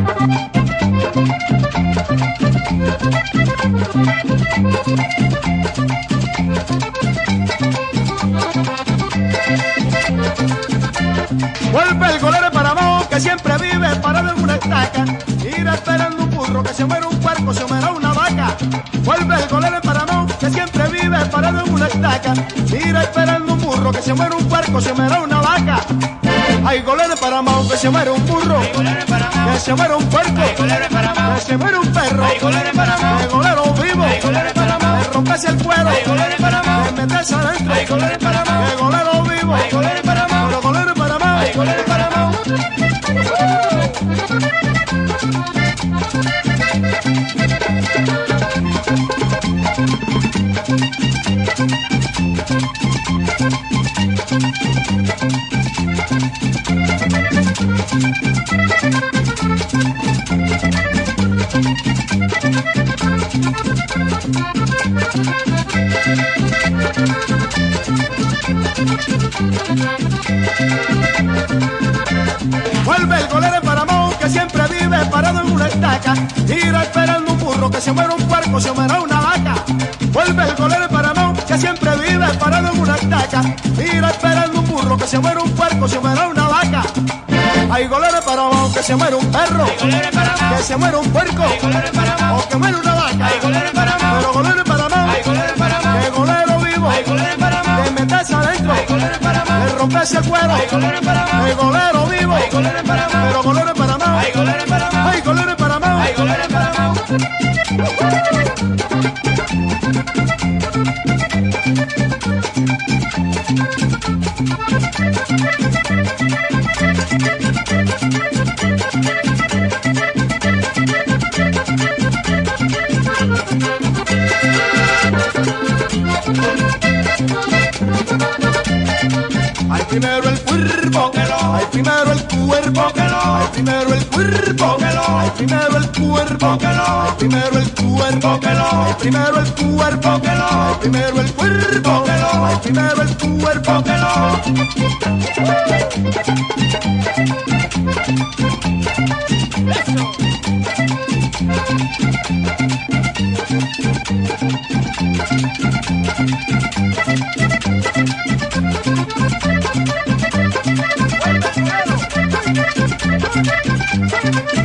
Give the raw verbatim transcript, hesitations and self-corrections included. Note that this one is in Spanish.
Vuelve el golero de Paramount que siempre vive parado en una estaca, irá esperando un burro, que se muera un puerco, se muera una vaca. Vuelve el golero de Paramount que siempre vive parado en una estaca, irá esperando un burro, que se muera un puerco, se muera una vaca. Hay golero de Paramount que se muera un burro, que se muera un puerco, que se muera un perro, hay golero vivo, que rompese el cuero, que meterse adentro, que golero vivo, pero golero de Paramount, golero de Paramount. Vuelve el golero de Paramount que siempre vive parado en una estaca, irá esperando un burro, que se muera un puerco, se muera una vaca. Vuelve el golero de Paramount que siempre vive parado en una estaca, irá esperando un burro, que se muera un puerco, se muera una vaca. Hay golero de Paramount que se muera un perro, que se muera un puerco, o que muera una vaca, pero golero de Paramount, que golero vivo, que meterse adentro, que romperse el cuero, que golero vivo, pero golero de Paramount, ay golero de Paramount. Hay primero el cuerpo, hay primero el cuerpo, hay primero el cuerpo, hay primero el cuerpo, hay primero el cuerpo, hay primero el cuerpo, hay primero el cuerpo, hay primero el cuerpo. Eso.